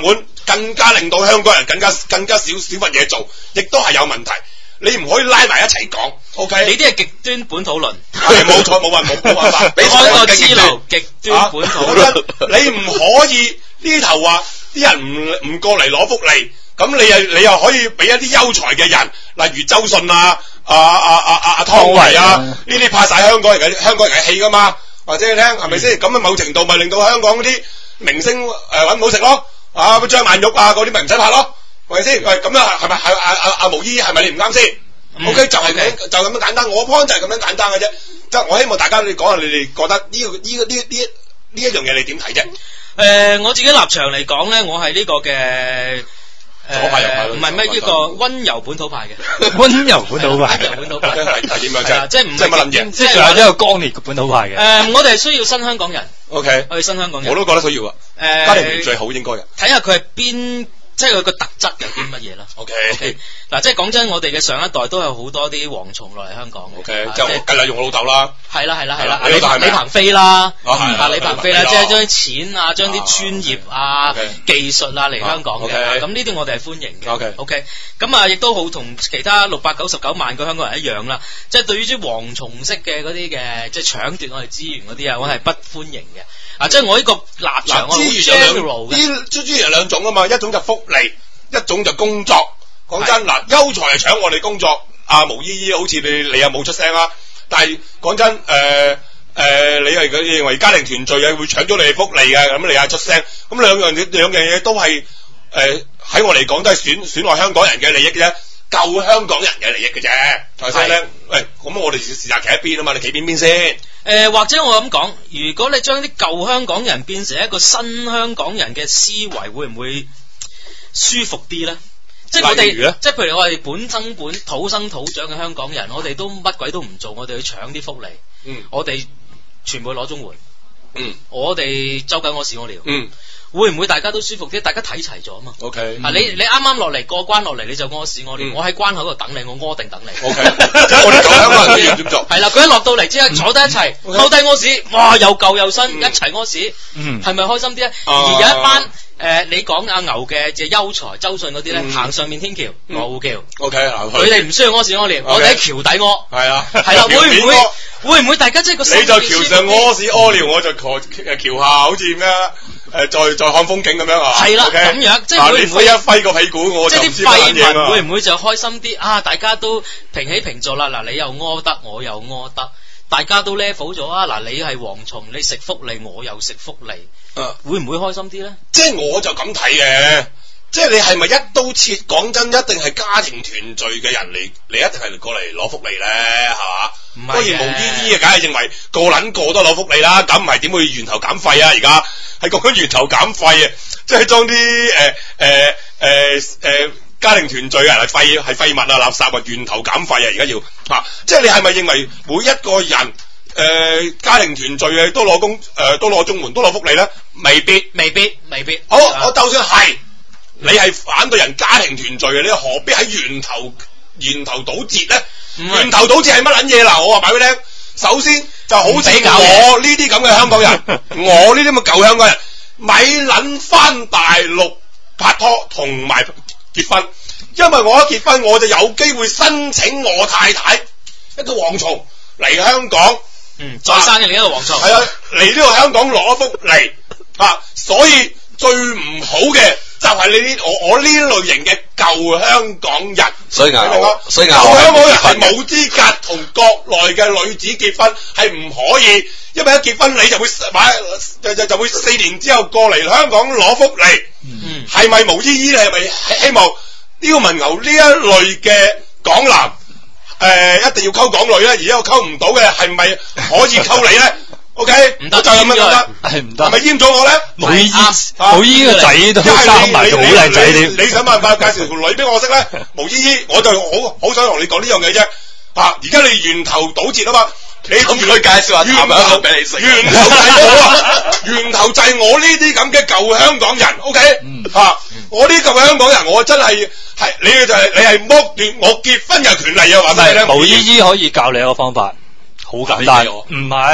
更加令到香港人更加更加少少乜嘢做，亦都係有問題。你唔可以拉埋一齊講 ，OK？ 你啲係極端本土論， 係冇錯，冇辦冇冇辦法。 開個支路極端本土論， 啊、你唔可以呢頭話啲人唔唔過嚟攞福利，咁你又你又可以俾一啲優才嘅人，例如周迅啊、啊啊啊啊湯唯啊，呢啲派晒香港人嘅香港人嘅氣噶嘛，或者你聽係咪先？咁啊、嗯、某程度咪令到香港嗰啲明星誒揾唔到食咯，啊張曼玉啊嗰啲咪唔使拍咯。係咪先？喂，咁樣係咪係阿阿阿毛姨係咪你唔啱先？O K 就係咁就咁樣簡單，我 point 就係咁樣簡單嘅啫。即係我希望大家你講下你哋覺得呢、這個呢、這個呢呢呢一樣嘢你點睇啫？誒、 呃，我自己立場嚟講咧，我係呢個嘅。 左派右派唔係咩？呢個温柔本土派嘅， 温柔本土派， 温柔本土派係係點樣啫？ 即係唔係乜撚嘢？ 即係仲有一個剛烈嘅本土派嘅。 誒，我哋係需要新香港人。 O K， 我哋新香港人， 我都覺得需要啊。誒，家庭團最好應該嘅。睇下佢係邊。即係佢個特質有啲乜嘢啦 ？OK， 嗱，即係講真，我哋嘅上一代都有好多啲蝗蟲落嚟香港。 OK，即係我梗係用我老豆啦。 係啦係啦係啦，李李鵬飛啦，啊李鵬飛啦，即係將啲錢啊，將啲專業啊、技術啊嚟香港嘅。咁呢啲我哋係歡迎嘅。OK OK，咁啊亦都好同其他六百九十九萬個香港人一樣啦。即係對於啲蝗蟲式嘅嗰啲嘅，即係搶奪我哋資源嗰啲啊，我係不歡迎嘅。啊，即係我呢個立場，我資源有兩，啲資源有兩種啊嘛，一種就福利，一種就工作。講真，嗱，優才係搶我哋工作，阿毛姨姨好似你你又冇出聲啦，但係講真，誒、呃、誒、呃，你係佢認為家庭團聚啊會搶咗你哋福利嘅，咁你又出聲，咁兩樣嘢兩樣嘢都係誒喺我嚟講都係損損害香港人嘅利益嘅啫，救香港人嘅利益嘅啫，係咪咧？喂，咁我哋事實企一邊啊嘛，你企邊邊先？ 誒、呃，或者我咁講，如果你將啲舊香港人變成一個新香港人嘅思維，會唔會舒服啲咧？即係我哋，即係譬如我哋本身本土生土長嘅香港人，我哋都乜鬼都唔做，我哋去搶啲福利，嗯，我哋全部攞綜援，嗯，我哋周緊我屎我尿，嗯。會唔會大家都舒服啲？大家睇齊咗啊嘛。O K。啊，你你啱啱落嚟過關落嚟，你就屙屎屙尿。我喺關口度等你，我屙定等你。O K。即係我哋香港人都要點做？係啦，佢一落到嚟之後坐低一齊，踎低屙屎，哇，又舊又新，一齊屙屎。嗯。係咪開心啲咧？而有一班誒，你講阿牛嘅即係優才周迅嗰啲咧，行上面天橋羅湖橋。O K。佢哋唔需要屙屎屙尿，我哋喺橋底屙。係啊。係啦，會唔會會唔會大家即係個？你就橋上屙屎屙尿，我就橋誒橋下好似咩？誒，再再看風景咁樣啊？係啦，咁樣即係會唔會一揮個屁股，我就唔知乜嘢。即係啲廢民會唔會就開心啲啊？大家都平起平坐啦，嗱，你又屙得，我又屙得，大家都 level 咗啊！嗱，你係蝗蟲，你食福利，我又食福利，啊，會唔會開心啲咧？即係我就咁睇嘅，即係你係咪一刀切？講真，一定係家庭團聚嘅人嚟，你一定係過嚟攞福利咧，係嘛？唔係，當然毛姨姨啊，梗係認為個撚個都攞福利啦，咁唔係點會源頭減廢啊？而家係講緊源頭減廢啊，即係將啲誒誒誒誒家庭團聚啊，係廢係廢物啊、垃圾啊，源頭減廢啊！而家要啊，即係你係咪認為每一個人誒、呃、家庭團聚啊都攞工誒都攞綜援都攞福利咧？未必，未必，未必。好，啊、我就算係你係反對人家庭團聚嘅，你何必喺源頭源頭堵截咧？源頭堵截係乜撚嘢嗱？我話擺俾你聽，首先就好似我呢啲咁嘅香港人，我呢啲咁嘅舊香港人，咪撚返大陸拍拖同埋結婚，因為我一結婚我就有機會申請我太太一個蝗蟲嚟香港，嗯，再生嘅另一個蝗蟲，係啊，嚟呢個香港攞福利啊，所以最唔好嘅就係你呢我我呢類型嘅舊香港人，所以我所以舊香港人係冇資格同國內嘅女子結婚，係唔可以，因為一結婚你就會買就就就會四年之後過嚟香港攞福利，嗯，係咪毛姨姨咧？係咪希望呢個文牛呢一類嘅港男誒、呃、一定要溝港女咧？而家我溝唔到嘅係咪可以溝你咧？O K， 唔得就咁樣得，係唔得，係咪閹咗我咧？毛姨毛姨個仔都生埋好靚仔添，你想辦法介紹條女俾我識咧？毛姨姨，我就好好想同你講呢樣嘢啫。啊，而家你源頭堵截啊嘛，你諗住去介紹下源頭俾你食，源頭就係我啊，源頭就係我呢啲咁嘅舊香港人。O K，啊，我呢舊香港人，我真係係你就係你係剝奪我結婚嘅權利啊！話俾你聽，毛姨姨可以教你一個方法，好簡單，唔係。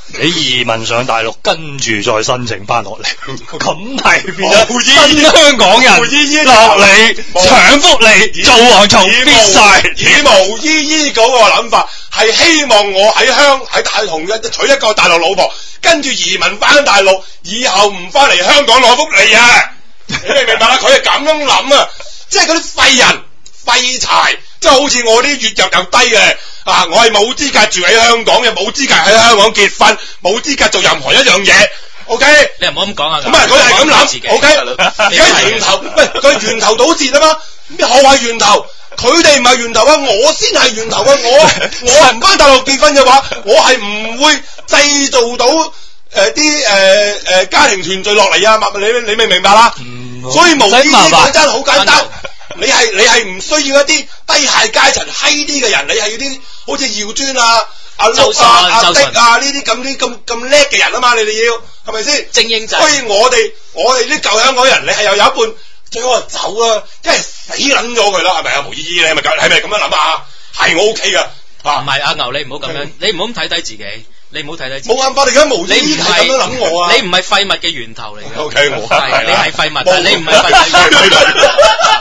你移民上大陸，跟住再申請翻落嚟，咁係變咗新香港人落嚟搶福利，做蝗蟲必晒。 以毛姨姨嗰個諗法係希望我喺香喺大同一娶一個大陸老婆，跟住移民翻大陸，以後唔翻嚟香港攞福利啊！你明唔明白啦？佢係咁樣諗啊，即係嗰啲廢人廢柴，即係好似我啲月入又低嘅啊，我係冇資格住喺香港嘅，冇資格喺香港結婚，冇資格做任何一樣嘢。O K， 你唔好咁講啊！ 咁啊，佢係咁諗。O K， 而家源頭，喂，佢源頭堵截啊嘛？咩何謂源頭？佢哋唔係源頭啊，我先係源頭啊！我我唔翻大陸結婚嘅話，我係唔會製造到誒啲誒誒家庭團聚落嚟啊！你你明唔明白啦？嗯、所以無意思講真好簡單，你係你係唔需要一啲低下階層閪啲嘅人，你係要啲好似耀尊啊、阿碌啊、阿迪啊呢啲咁啲咁咁叻嘅人啊嘛，你哋要係咪先？精英仔。所以我哋我哋啲舊香港人，你係又有一半。最好就走啊，即係死撚咗佢啦，係咪啊？毛姨姨，你係咪係咪咁樣諗啊？係我 OK 噶，啊， 唔係阿牛，你唔好咁樣，你唔好咁睇低自己，你唔好睇低自己。 冇辦法，你而家毛姨姨係咁樣諗我啊！ 你唔係廢物嘅源頭嚟嘅。 O K， 我係你係廢物，但你唔係廢物嘅源頭。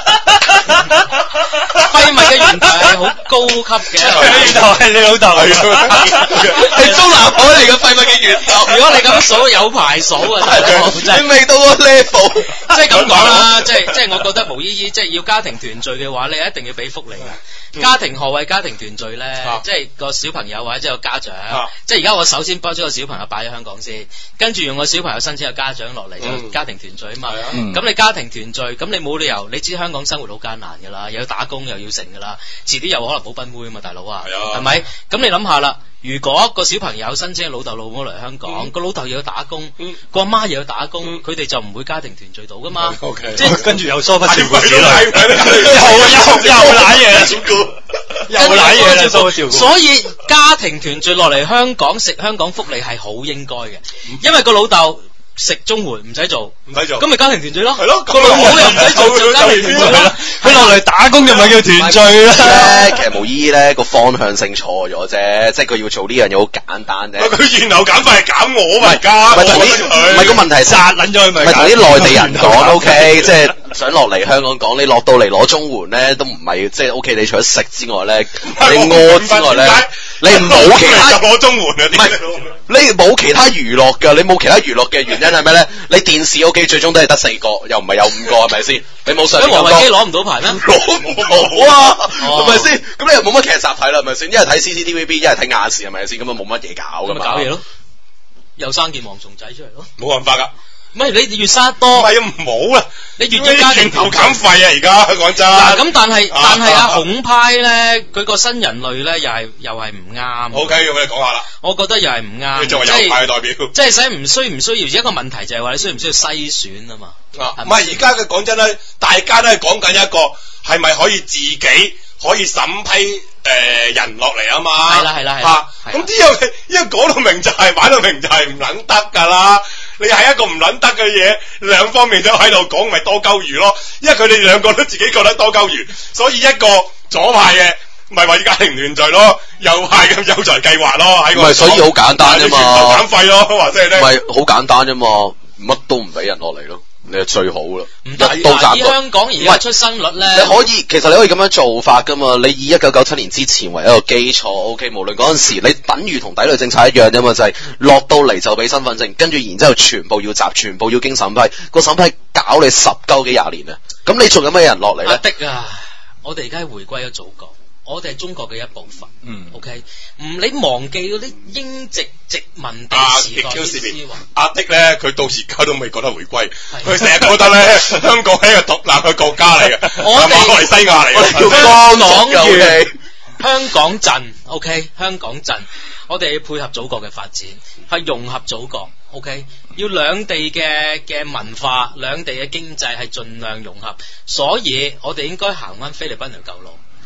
廢物嘅源頭係好高級嘅，源頭係你老豆嚟嘅， 係中南海嚟嘅廢物嘅源頭。 如果你咁數有排數啊， 你未到個 level， 即係咁講啦，即係即係我覺得毛姨姨即係要家庭團聚嘅話，你一定要俾福利嘅。家庭何謂家庭團聚咧？即係個小朋友或者個家長，即係而家我首先幫咗個小朋友擺喺香港先，跟住用個小朋友申請個家長落嚟，就家庭團聚啊嘛。咁你家庭團聚，咁你冇理由，你知香港生活好艱難噶啦，又要打工又要成噶啦，遲啲又可能冇賓妹啊嘛，大佬啊，係咪？咁你諗下啦。如果個小朋友申請老豆老母嚟香港，個老豆又要打工，個阿媽又要打工，佢哋就唔會家庭團聚到噶嘛。即係跟住又疏忽照顧子女，又又又瀨嘢啦，又瀨嘢啦，疏忽照顧。所以家庭團聚落嚟香港食香港福利係好應該嘅，因為個老豆食綜援唔使做，唔使做，咁咪家庭團聚咯。係咯，個老母又唔使做，做家庭團聚啦。佢落嚟打工就咪叫團聚啦。 其實毛姨姨咧個方向性錯咗啫，即係佢要做呢樣嘢好簡單啫。 佢源頭減費係減我咪加， 唔係同啲，唔係個問題殺撚咗佢咪。唔係同啲內地人講 O K，即係想落嚟香港講，你落到嚟攞綜援咧都唔係即係 O K，你除咗食之外咧，你屙之外咧，你冇其他攞綜援啊？ 唔係你冇其他娛樂㗎，你冇其他娛樂嘅原因係咩咧？你電視 O K 最終都係得四個，又唔係有五個係咪先？你冇上。咁王維基攞唔到牌咩？ 攞唔到啊，係咪先？咁你又冇乜劇集睇啦，係咪先？一係睇 C C T V B， 一係睇亞視，係咪先？咁啊冇乜嘢搞㗎嘛。咪搞嘢咯，又生件蝗蟲仔出嚟咯。 冇辦法㗎。 唔係你越生得多， 唔係啊，唔好啦， 你越要家庭頭減費啊！而家講真。嗱咁，但係但係阿孔派咧，佢個新人類咧，又係又係唔啱。 O K，咁你講下啦。 我覺得又係唔啱。 你作為右派嘅代表， 即係使唔需唔需要？一個問題就係話你需唔需要篩選啊嘛？ 啊，唔係而家嘅講真咧，大家都係講緊一個係咪可以自己可以審批誒人落嚟啊嘛？ 係啦係啦係啦。 咁呢樣因為講到明就係擺到明就係唔撚得㗎啦。你係一個唔撚得嘅嘢，兩方面都喺度講，咪多鳩魚咯。因為佢哋兩個都自己覺得多鳩魚，所以一個左派嘅咪為家庭團聚咯，右派嘅有財計劃咯。喺個唔係，所以好簡單啫嘛。 全球減費咯，或者係咧。 唔係好簡單啫嘛，乜都唔俾人落嚟咯。你係最好啦， 唔得。 一刀斬以香港而家出生率咧， 你可以其實你可以咁樣做法噶嘛。你以一九九七年之前為一個基礎 ，O K， 無論嗰陣時你等於同抵類政策一樣啫嘛，就係、是、落到嚟就俾身份證，跟住然之後全部要集，全部要經審批，個審批搞你十鳩幾廿年啊！咁你仲有咩人落嚟咧？ 阿的啊，我哋而家係回歸咗祖國。我哋係中國嘅一部分，嗯 ，OK，唔你忘記嗰啲英殖殖民地時代嘅思維。 阿的咧，佢到而家都未覺得回歸，佢成日覺得咧香港係一個獨立嘅國家嚟嘅， 我哋馬來西亞嚟嘅， 香港縣、香港鎮 ，OK， 香港鎮，我哋要配合祖國嘅發展，係融合祖國 ，OK， 要兩地嘅嘅文化、兩地嘅經濟係盡量融合，所以我哋應該行翻菲律賓條舊路。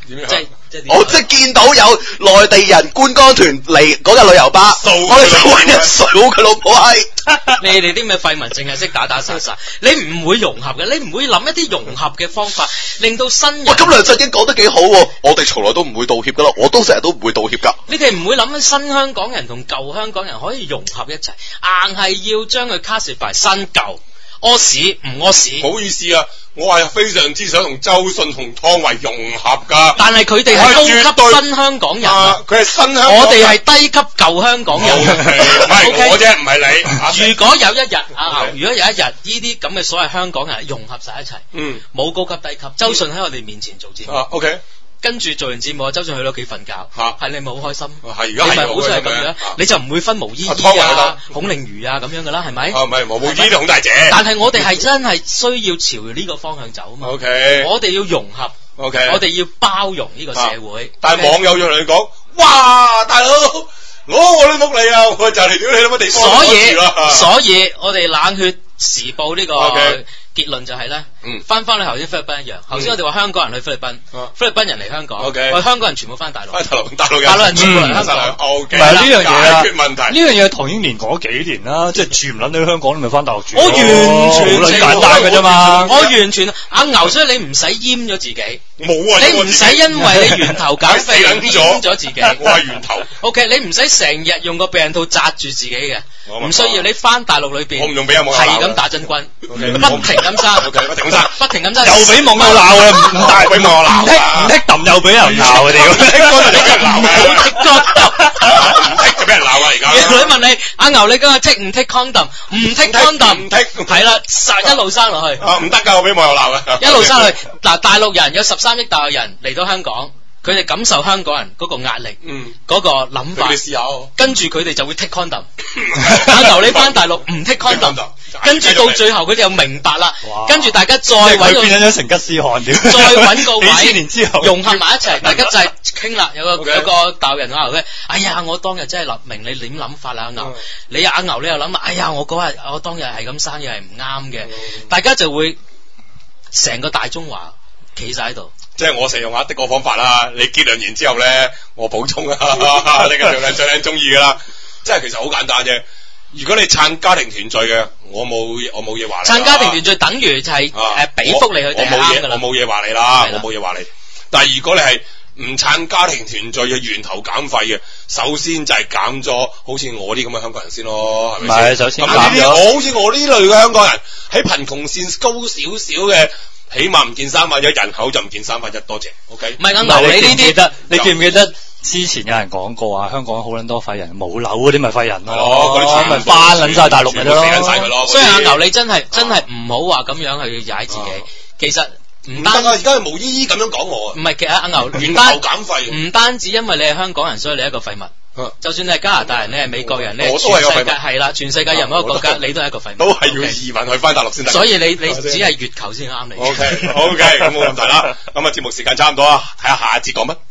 點樣？ 即係即係我即係見到有內地人觀光團嚟嗰架旅遊巴，我哋就揾一數佢老婆係。 你哋啲咩廢民淨係識打打殺殺，你唔會融合嘅，你唔會諗一啲融合嘅方法，令到新人。 喂，咁梁振英講得幾好喎，我哋從來都唔會道歉噶啦，我都成日都唔會道歉噶。 你哋唔會諗起新香港人同舊香港人可以融合一齊，硬係要將佢 classify 新舊。屙屎唔屙屎， 唔好意思啊，我係非常之想同周迅同湯唯融合噶。 但係佢哋係高級新香港人啊， 佢係新香港人， 我哋係低級舊香港人。 唔係我啫，唔係你。 如果有一日啊，如果有一日呢啲咁嘅所謂香港人融合晒一齊，嗯，冇高級低級，周迅喺我哋面前做節目。 啊 ，OK。 跟住做完節目，周迅去咗屋企瞓覺，係你咪好開心？ 係而家係咪好似係咁樣？你就唔會分毛依依啊、孔令如啊咁樣噶啦，係咪？ 啊，唔係毛毛依都好大隻。 但係我哋係真係需要朝呢個方向走啊嘛。 OK， 我哋要融合。 OK， 我哋要包容呢個社會。 但係網友就同你講：，哇，大佬，攞我啲福利啊！我就嚟屌你諗乜地方？ 所以，所以我哋冷血時報呢個。結論就係咧，翻翻去頭先菲律賓一樣。頭先我哋話香港人去菲律賓，菲律賓人嚟香港，我哋香港人全部翻大陸， 大陸大陸人， 大陸人全部嚟香港。 O K， 唔係呢樣嘢啊， 解決問題。 呢樣嘢唐英年講咗幾年啦，即係住唔撚到香港，你咪翻大陸住。 我完全好簡單嘅啫嘛。 我完全阿牛，所以你唔使閹咗自己。 冇啊！ 你唔使因為你源頭減肥閹咗自己。 我係源頭。 O K，你唔使成日用個避孕套紮住自己嘅，唔需要。你翻大陸裏邊， 我唔用俾有冇係咁打真軍，不停咁生。 O K，不停咁生， 不停咁生。 又俾網友鬧啊！唔大俾網友鬧，唔剔唔剔揼又俾人鬧啊！屌， 唔剔嗰就俾人鬧， 唔剔嗰唔剔就俾人鬧啊！而家。 女問你阿牛，你今日剔唔剔 condom？唔剔 condom， 唔剔， 係啦，一路生落去。 啊，唔得㗎，我俾網友鬧啊！ 一路生落去。嗱，大陸人有十三億大陸人嚟到香港。佢哋感受香港人嗰個壓力，嗯，嗰個諗法，跟住佢哋就會 take condom。阿牛你翻大陸唔 take condom，跟住到最後佢哋又明白啦，跟住大家再揾個， 變咗成吉思汗， 再揾個位， 幾千年之後融合埋一齊，大家就係傾啦。有個有個大陸人話佢，哎呀，我當日真係立明你點諗法啦，阿牛，你阿牛你又諗，哎呀，我嗰日我當日係咁生嘢係唔啱嘅，大家就會成個大中華企晒喺度。 即係我成日用阿的個方法啦，你結論完之後咧，我補充啊，你嘅最靚最靚中意噶啦，即係其實好簡單啫。如果你撐家庭團聚嘅，我冇我冇嘢話你。撐家庭團聚等於就係誒俾福利佢哋啱噶啦。 我冇嘢話你啦，我冇嘢話你。但係如果你係唔撐家庭團聚嘅源頭減廢嘅，首先就係減咗好似我啲咁嘅香港人先咯，係咪先？ 唔係，首先減咗。我好似我呢類嘅香港人喺貧窮線高少少嘅。起碼唔見三分一，人口就唔見三分一，多謝。OK， 唔係咁牛，你呢啲， 你記唔記得之前有人講過啊？香港好撚多廢人，冇樓嗰啲咪廢人咯， 嗰啲咪翻撚晒大陸咪得咯。 所以阿牛，你真係真係唔好話咁樣去踩自己。其實唔單啊，而家係無依依咁樣講我。 唔係，其實阿牛源頭減廢， 唔單止因為你係香港人，所以你係一個廢物。就算你係加拿大人，你係美國人，你係全世界係啦，全世界任何一個國家，你都係一個廢物， 都係要移民去翻大陸先得。 所以你你只係月球先啱你。 O K O K， 咁冇問題啦。咁啊，節目時間差唔多啊，睇下下一節講乜。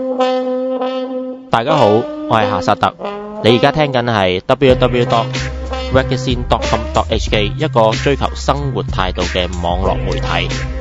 大家好，我係夏薩特，你而家聽緊係 w w w dot magazine dot com dot h k 一個追求生活態度嘅網絡媒體。